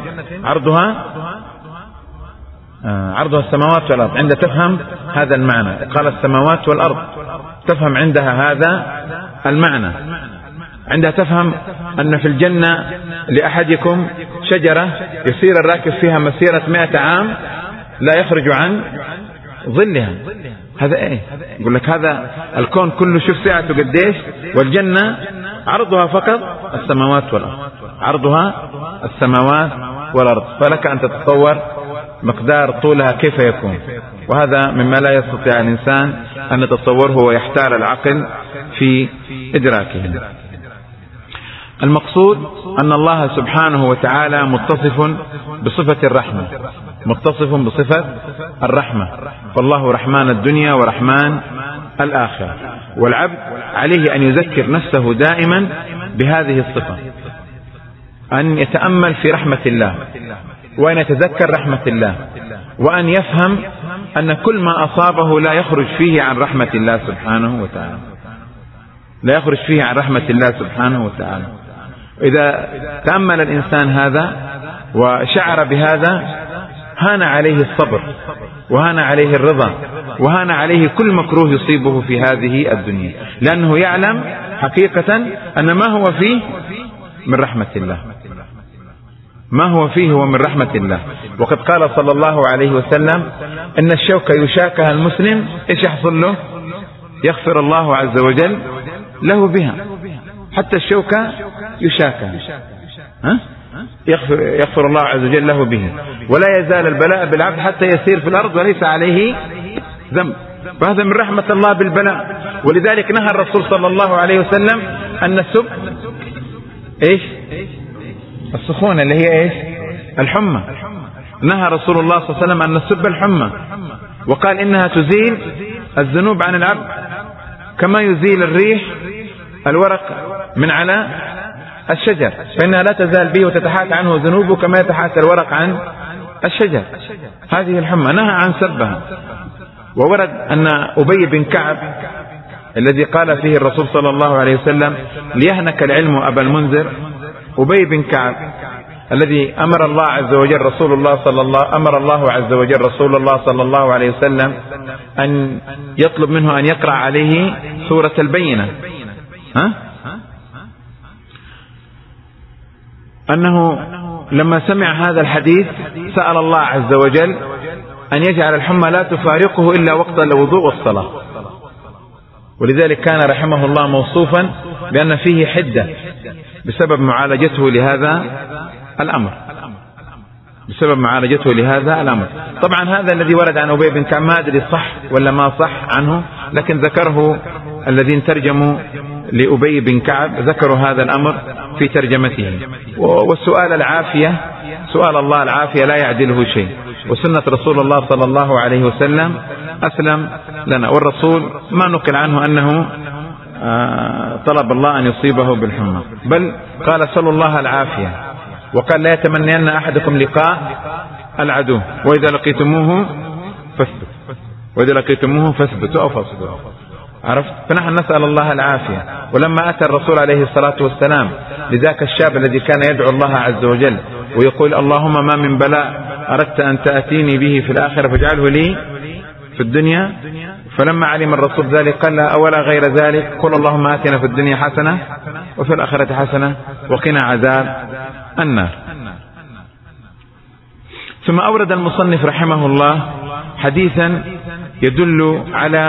عرضها السماوات والأرض. عند تفهم هذا المعنى قال السماوات والأرض، تفهم عندها هذا المعنى. عندها تفهم أن في الجنة لأحدكم شجرة يسير الراكب فيها مسيرة 100 عام لا يخرج عن ظلها. هذا ايه؟ يقول لك هذا الكون كله شوف سعته قديش، والجنة عرضها فقط السماوات والأرض، عرضها السماوات والأرض. فلك أن تتصور مقدار طولها كيف يكون، وهذا مما لا يستطيع الإنسان أن نتصوره ويحتار العقل في إدراكه. المقصود أن الله سبحانه وتعالى متصف بصفة الرحمة، متصف بصفة الرحمة، فالله رحمن الدنيا ورحمن الآخرة، والعبد عليه أن يذكر نفسه دائما بهذه الصفة، أن يتأمل في رحمة الله، وأن يتذكر رحمة الله، وأن يفهم أن كل ما أصابه لا يخرج فيه عن رحمة الله سبحانه وتعالى، لا يخرج فيه عن رحمة الله سبحانه وتعالى. إذا تأمل الإنسان هذا وشعر بهذا هان عليه الصبر، وهان عليه الرضا، وهان عليه كل مكروه يصيبه في هذه الدنيا، لأنه يعلم حقيقة أن ما هو فيه من رحمة الله، ما هو فيه هو من رحمة الله. وقد قال صلى الله عليه وسلم إن الشوكة يشاكها المسلم إيش يحصل له؟ يغفر الله عز وجل له بها، حتى الشوكة يشاكها يغفر الله عز وجل له به، ولا يزال البلاء بالعبد حتى يسير في الأرض وليس عليه ذنب، فهذا من رحمة الله بالبلاء. ولذلك نهى الرسول صلى الله عليه وسلم أن نسب إيش؟ السخونة اللي هي إيش؟ الحمى. نهى رسول الله صلى الله عليه وسلم أن نسب الحمى، وقال إنها تزيل الذنوب عن العبد كما يزيل الريح الورق من على الشجر، فإنها لا تزال به وتتحاكى عنه ذنوبه كما يتحاكى الورق عن الشجر. هذه الحمى نهى عن سبها. وورد أن أبي بن كعب الذي قال فيه الرسول صلى الله عليه وسلم ليهنك العلم أبا المنذر، أبي بن كعب الذي أمر الله عز وجل رسول الله صلى الله عليه وسلم أن يطلب منه أن يقرأ عليه سورة البينة، أنه لما سمع هذا الحديث سأل الله عز وجل أن يجعل الحمى لا تفارقه إلا وقت الوضوء والصلاة. ولذلك كان رحمه الله موصوفا بأن فيه حدة بسبب معالجته لهذا الأمر، طبعا هذا الذي ورد عن أبي بن كعب ما أدري صح ولا ما صح عنه، لكن ذكره الذين ترجموا لأبي بن كعب ذكروا هذا الأمر في ترجمته. والسؤال العافية، سؤال الله العافية لا يعدله شيء، وسنة رسول الله صلى الله عليه وسلم أسلم لنا، والرسول ما نقل عنه أنه طلب الله أن يصيبه بالحمى، بل قال صلى الله العافية، وقال لا يتمنين أحدكم لقاء العدو وإذا لقيتموه فاثبتوا أو فاصبروا. عرفت؟ فنحن نسأل الله العافية. ولما أتى الرسول عليه الصلاة والسلام لذاك الشاب الذي كان يدعو الله عز وجل ويقول اللهم ما من بلاء أردت أن تأتيني به في الآخرة فاجعله لي في الدنيا، فلما علم الرسول ذلك قال لا أولا غير ذلك قل اللهم آتنا في الدنيا حسنة وفي الآخرة حسنة وقنا عذاب النار. ثم أورد المصنف رحمه الله حديثا يدل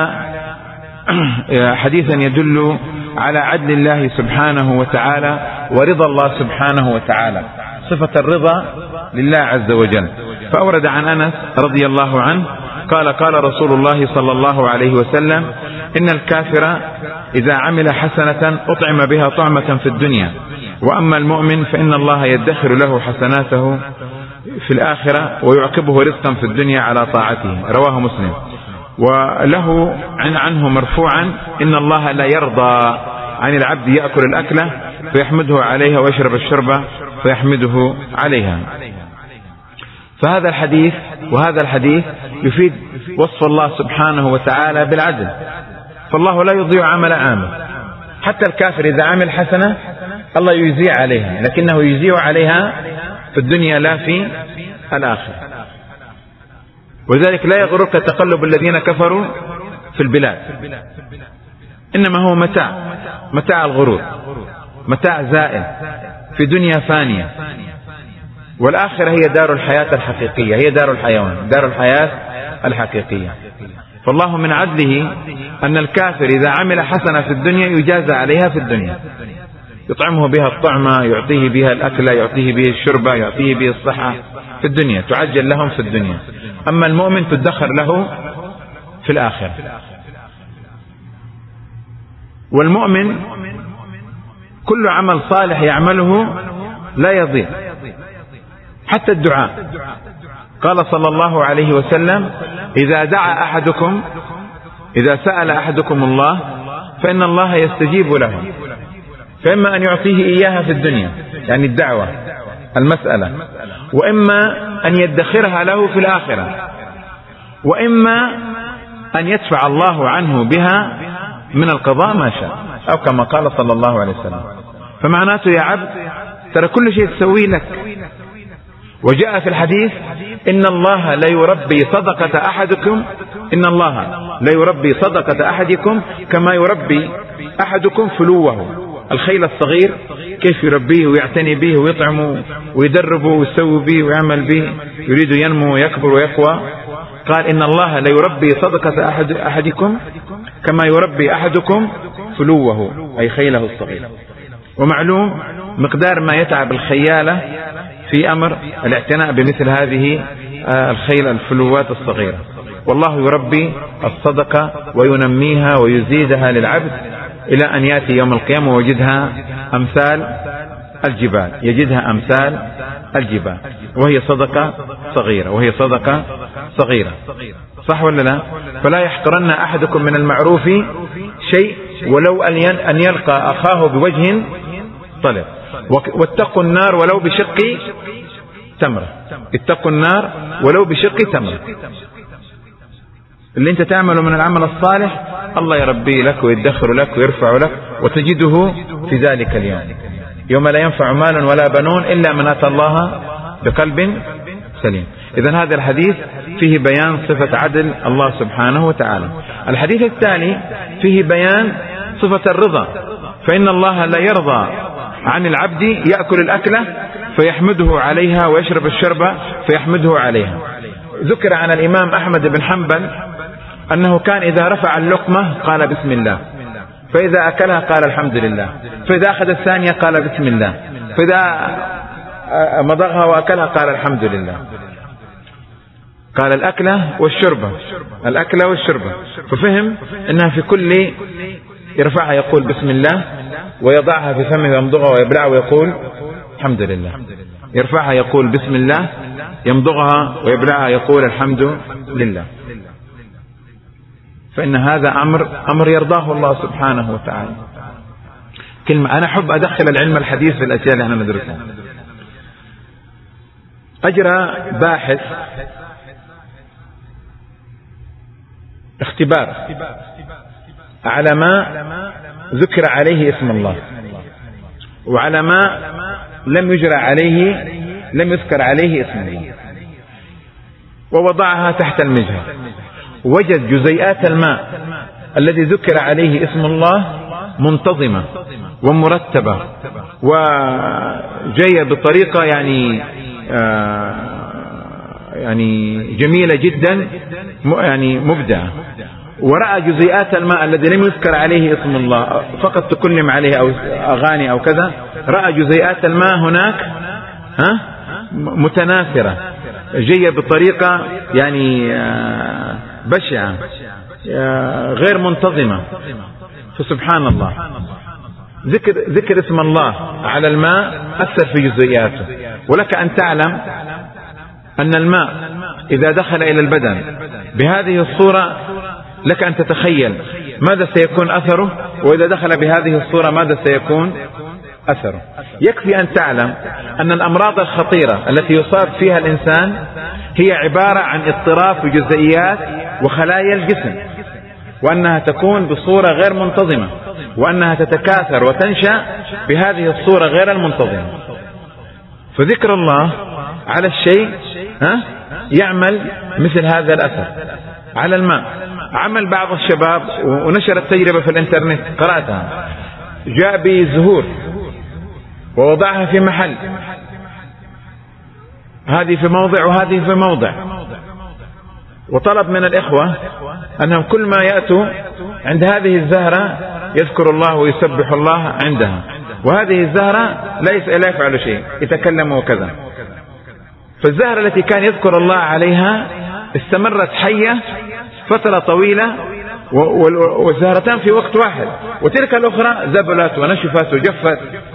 على عدل الله سبحانه وتعالى ورضا الله سبحانه وتعالى، صفة الرضا لله عز وجل. فأورد عن أنس رضي الله عنه قال رسول الله صلى الله عليه وسلم إن الكافر إذا عمل حسنة أطعم بها طعمة في الدنيا، وأما المؤمن فإن الله يدخر له حسناته في الآخرة ويعقبه رزقا في الدنيا على طاعته. رواه مسلم. وله عنه مرفوعا إن الله لا يرضى عن العبد يأكل الأكلة فيحمده عليها ويشرب الشربة فيحمده عليها. فهذا الحديث وهذا الحديث يفيد وصف الله سبحانه وتعالى بالعدل، فالله لا يضيع عمل عامل. حتى الكافر إذا عمل حسنة الله يجزيه عليها، لكنه يجزيه عليها في الدنيا لا في الآخرة. وذلك لا يغرك تقلب الذين كفروا في البلاد، إنما هو متاع الغرور، متاع زائل في دنيا فانية، والآخرة هي دار الحياة الحقيقية، هي دار الحيوان، دار الحياة الحقيقية. فالله من عدله أن الكافر إذا عمل حسنة في الدنيا يجازى عليها في الدنيا، يطعمه بها الطعمة، يعطيه بها الأكلة، يعطيه بها الشربة، يعطيه بها الصحة في الدنيا، تعجل لهم في الدنيا. أما المؤمن تدخر له في الآخرة. والمؤمن كل عمل صالح يعمله لا يضيع، حتى الدعاء. قال صلى الله عليه وسلم: إذا دعا أحدكم، إذا سأل أحدكم الله فإن الله يستجيب له، فإما أن يعطيه إياها في الدنيا، يعني الدعوة المسألة، وإما أن يدخرها له في الآخرة، وإما أن يدفع الله عنه بها من القضاء ما شاء، أو كما قال صلى الله عليه وسلم. فمعناته يا عبد ترى كل شيء تسوي لك. وجاء في الحديث: إن الله لا يربي صدقة أحدكم، إن الله لا يربي صدقة أحدكم كما يربي أحدكم فلوه، الخيل الصغير كيف يربيه ويعتني به ويطعمه ويدربه ويسوي به ويعمل به، يريد ينمو ويكبر ويقوى. قال: إن الله لا يربي صدقة أحدكم كما يربي أحدكم فلوه، أي خيله الصغير. ومعلوم مقدار ما يتعب الخيالة في أمر الاعتناء بمثل هذه الخيل الفلوات الصغيرة. والله يربي الصدقة وينميها ويزيدها للعبد إلى أن يأتي يوم القيامة ويجدها أمثال الجبال، يجدها أمثال الجبال، وهي صدقة صغيرة، وهي صدقة صغيرة. صح ولا لا؟ فلا يحقرن أحدكم من المعروف شيء ولو أن يلقى أخاه بوجه طلق، واتقوا النار ولو بشق تمرة. اتقوا النار ولو بشق تمرة. اللي انت تعمله من العمل الصالح الله يربيه لك ويدخر لك ويرفع لك، وتجده في ذلك اليوم، يوم لا ينفع مال ولا بنون إلا من أتى الله بقلب سليم. إذن هذا الحديث فيه بيان صفة عدل الله سبحانه وتعالى. الحديث الثاني فيه بيان صفة الرضا، فإن الله لا يرضى عن العبد يأكل الأكلة فيحمده عليها ويشرب الشربة فيحمده عليها. ذكر عن الإمام أحمد بن حنبل أنه كان إذا رفع اللقمة قال بسم الله، فإذا أكلها قال الحمد لله، فإذا أخذ الثانية قال بسم الله، فإذا مضغها وأكلها قال الحمد لله. قال الأكلة والشربة، الأكلة والشربة، ففهم أنها في كل يرفعها يقول بسم الله، ويضعها في فمه ويمضغها ويبلعها ويقول الحمد لله. يرفعها يقول بسم الله، يمضغها ويبلعها يقول الحمد لله. فإن هذا أمر يرضاه الله سبحانه وتعالى. كلمة أنا أحب أدخل العلم الحديث في الأشياء اللي احنا ندرسها. أجرى باحث اختبار على ما ذكر عليه اسم الله، وعلى ما لم يذكر عليه اسم الله، ووضعها تحت المجهر، وجد جزيئات الماء الذي ذكر عليه اسم الله منتظمة ومرتبة وجاية بطريقة يعني جميلة جدا، يعني مبدعة. ورأى جزيئات الماء الذي لم يذكر عليه اسم الله، فقط تكلم عليه أو أغاني أو كذا، رأى جزيئات الماء هناك متناثرة، جاية بطريقة يعني بشعة غير منتظمة. فسبحان الله، ذكر اسم الله على الماء أثر في جزيئاته. ولك أن تعلم أن الماء إذا دخل إلى البدن بهذه الصورة لك أن تتخيل ماذا سيكون أثره، وإذا دخل بهذه الصورة ماذا سيكون أثره. يكفي أن تعلم أن الأمراض الخطيرة التي يصاب فيها الإنسان هي عبارة عن اضطراب في جزيئات وخلايا الجسم، وأنها تكون بصورة غير منتظمة، وأنها تتكاثر وتنشأ بهذه الصورة غير المنتظمة. فذكر الله على الشيء يعمل مثل هذا الأثر. على الماء عمل بعض الشباب ونشر التجربة في الانترنت، قرأتها، جاء بزهور ووضعها في محل، هذه في موضع وهذه في موضع، وطلب من الإخوة أنهم كل ما يأتوا عند هذه الزهرة يذكر الله ويسبح الله عندها، وهذه الزهرة لا يفعل شيء، يتكلم وكذا. فالزهرة التي كان يذكر الله عليها استمرت حية فترة طويلة والزهرتان في وقت واحد، وتلك الأخرى زبلت ونشفت وجفت.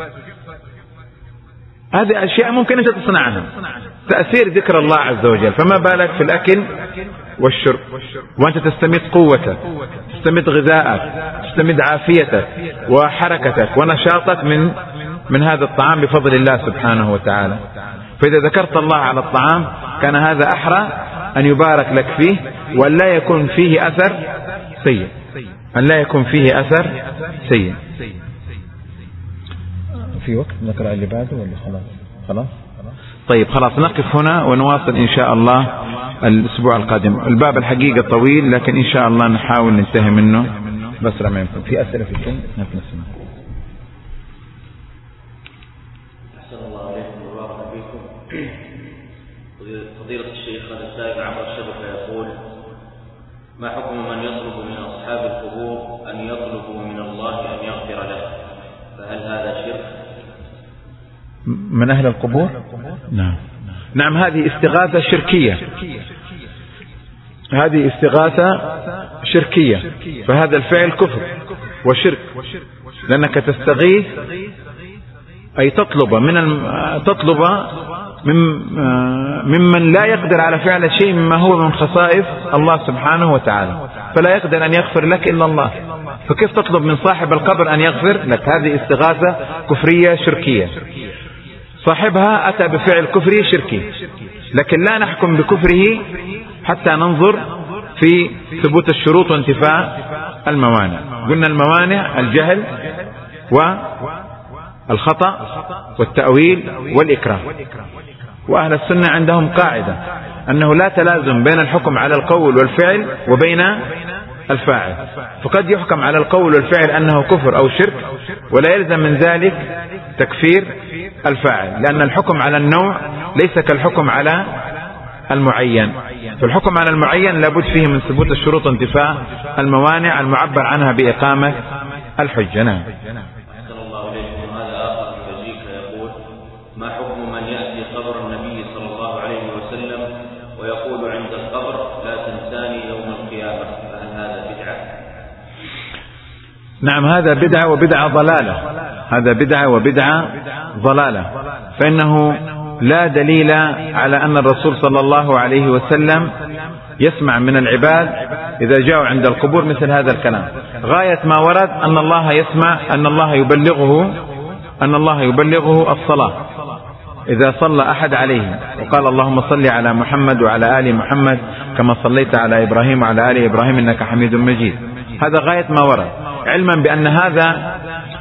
هذه أشياء ممكن أنت تصنعها، تأثير ذكر الله عز وجل، فما بالك في الأكل والشرب، وأنت تستمد قوتك، تستمد غذاءك، تستمد عافيتك وحركتك ونشاطك من هذا الطعام بفضل الله سبحانه وتعالى. فإذا ذكرت الله على الطعام كان هذا أحرى أن يبارك لك فيه، وأن لا يكون فيه أثر سيء، أن لا يكون فيه أثر سيء. في وقت نقرأ اللي بعده ولا خلاص؟ طيب خلاص، نقف هنا ونواصل إن شاء الله الأسبوع القادم. الباب الحقيقة طويل، لكن إن شاء الله نحاول ننتهي منه بسرعة ما يمكن. في أسئلة في الجن نسمع. أحسن الله عليكم وبارك فيكم. فضيلة الشيخ، هذا السائل عبر الشبكة يقول: ما حكم من يطلب من أصحاب القبور أن يطلبوا من الله أن يغفر له؟ فهل هذا شرك؟ من أهل القبور؟ نعم، هذه استغاثة شركية، هذه استغاثة شركية، فهذا الفعل كفر وشرك، لأنك تستغيث أي تطلب ممن لا يقدر على فعل شيء مما هو من خصائص الله سبحانه وتعالى، فلا يقدر أن يغفر لك إلا الله، فكيف تطلب من صاحب القبر أن يغفر لك؟ هذه استغاثة كفرية شركية، صاحبها أتى بفعل كفري شركي، لكن لا نحكم بكفره حتى ننظر في ثبوت الشروط وانتفاء الموانع. قلنا الموانع الجهل والخطأ والتأويل والإكراه. وأهل السنة عندهم قاعدة أنه لا تلازم بين الحكم على القول والفعل وبين الفاعل، فقد يحكم على القول والفعل أنه كفر أو شرك ولا يلزم من ذلك تكفير الفاعل، لأن الحكم على النوع ليس كالحكم على المعين، فالحكم على المعين لابد فيه من ثبوت الشروط وانتفاء الموانع المعبر عنها بإقامة الحجة. نعم. أحسن الله إليكم. هذا آخر من بلجيكا يقول: ما حكم من يأتي قبر النبي صلى الله عليه وسلم ويقول عند القبر لا تنساني يوم القيامة؟ فهل هذا بدعة؟ نعم، هذا بدعة وبدعة ضلالة، هذا بدعة وبدعة ضلالة، فإنه لا دليل على أن الرسول صلى الله عليه وسلم يسمع من العباد إذا جاءوا عند القبور مثل هذا الكلام. غاية ما ورد أن الله يسمع، أن الله يبلغه الصلاة إذا صلى أحد عليه، وقال: اللهم صل على محمد وعلى آل محمد كما صليت على إبراهيم وعلى آل إبراهيم إنك حميد مجيد. هذا غاية ما ورد، علما بأن هذا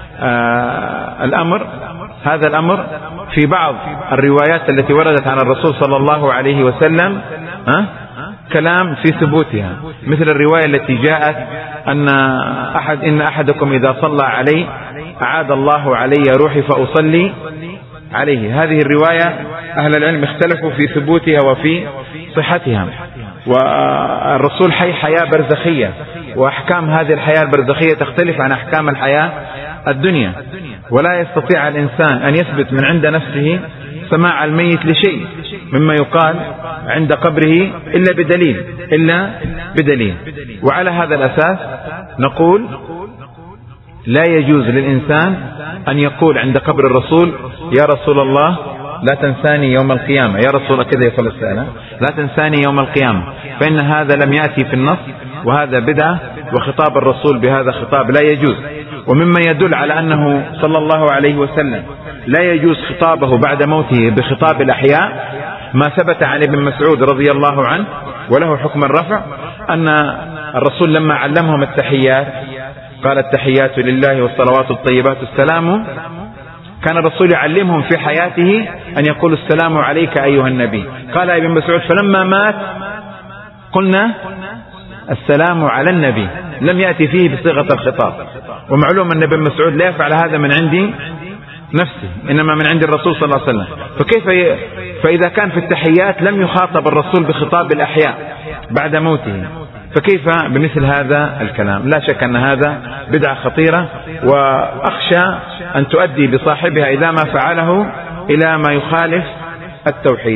الأمر في بعض الروايات التي وردت عن الرسول صلى الله عليه وسلم كلام في ثبوتها، مثل الرواية التي جاءت إن أحدكم إذا صلى علي أعاد الله علي روحي فأصلي عليه. هذه الرواية أهل العلم اختلفوا في ثبوتها وفي صحتها، والرسول حي حياة برزخية، وأحكام هذه الحياة البرزخية تختلف عن أحكام الحياة الدنيا، ولا يستطيع الإنسان أن يثبت من عند نفسه سماع الميت لشيء مما يقال عند قبره إلا بدليل. وعلى هذا الأساس نقول لا يجوز للإنسان أن يقول عند قبر الرسول: يا رسول الله لا تنساني يوم القيامة، يا رسول الله كذا يقول السائل لا تنساني يوم القيامة، فإن هذا لم يأتي في النص، وهذا بدعة، وخطاب الرسول بهذا خطاب لا يجوز. ومما يدل على أنه صلى الله عليه وسلم لا يجوز خطابه بعد موته بخطاب الأحياء ما ثبت عن ابن مسعود رضي الله عنه وله حكم الرفع، أن الرسول لما علمهم التحيات قال: التحيات لله والصلوات الطيبات السلام، كان الرسول يعلمهم في حياته أن يقول: السلام عليك أيها النبي. قال ابن مسعود: فلما مات قلنا السلام على النبي، لم يأتي فيه بصيغة الخطاب. ومعلوم أن ابن مسعود لا يفعل هذا من عندي نفسه، إنما من عند الرسول صلى الله عليه وسلم. فإذا كان في التحيات لم يخاطب الرسول بخطاب الأحياء بعد موته، فكيف بمثل هذا الكلام؟ لا شك أن هذا بدعة خطيرة، وأخشى أن تؤدي بصاحبها إذا ما فعله إلى ما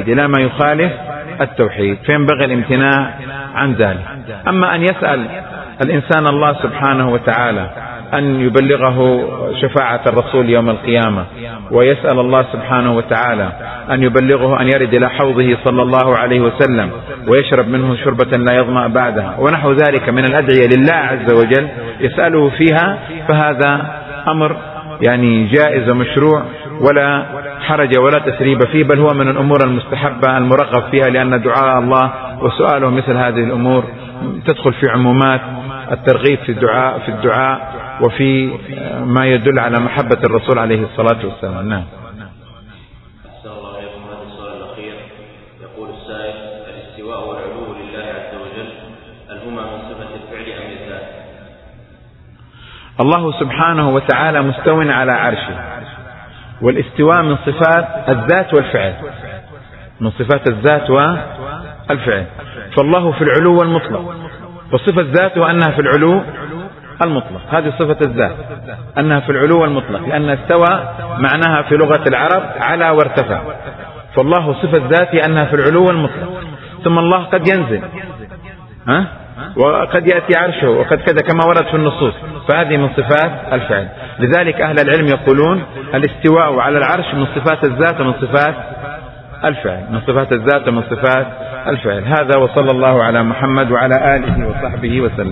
يخالف التوحيد، فينبغي الامتناع عن ذلك. أما أن يسأل الإنسان الله سبحانه وتعالى أن يبلغه شفاعة الرسول يوم القيامة، ويسأل الله سبحانه وتعالى أن يبلغه أن يرد إلى حوضه صلى الله عليه وسلم ويشرب منه شربة لا يظمأ بعدها، ونحو ذلك من الأدعية لله عز وجل يسأله فيها، فهذا أمر يعني جائز ومشروع ولا حرج ولا تسريب فيه، بل هو من الأمور المستحبة المرغب فيها، لأن دعاء الله وسؤاله مثل هذه الأمور تدخل في عمومات الترغيب في الدعاء وفي ما يدل على محبة الرسول عليه الصلاة والسلام. نعم. أحسن الله إليكم. هذا السؤال الأخير يقول السائل: الاستواء والعلو لله عز وجل هل هما من صفة الفعل أم الذات؟ الله سبحانه وتعالى مستو على عرشه، والاستواء من صفات الذات والفعل، من صفات الذات والفعل، فالله في العلو المطلق، وصفة ذاته أنها في العلو المطلق، هذه صفة الذات أنها في العلو المطلق، لأن استوى معناها في لغة العرب على وارتفع، فالله صفة ذاته أنها في العلو المطلق. ثم الله قد ينزل وقد يأتي عرشه وقد كذا كما ورد في النصوص، فهذه من صفات الفعل. لذلك أهل العلم يقولون الاستواء على العرش من صفات الذات ومن صفات الفعل، من صفات الذات ومن صفات الفعل. هذا، وصلى الله على محمد وعلى آله وصحبه وسلم.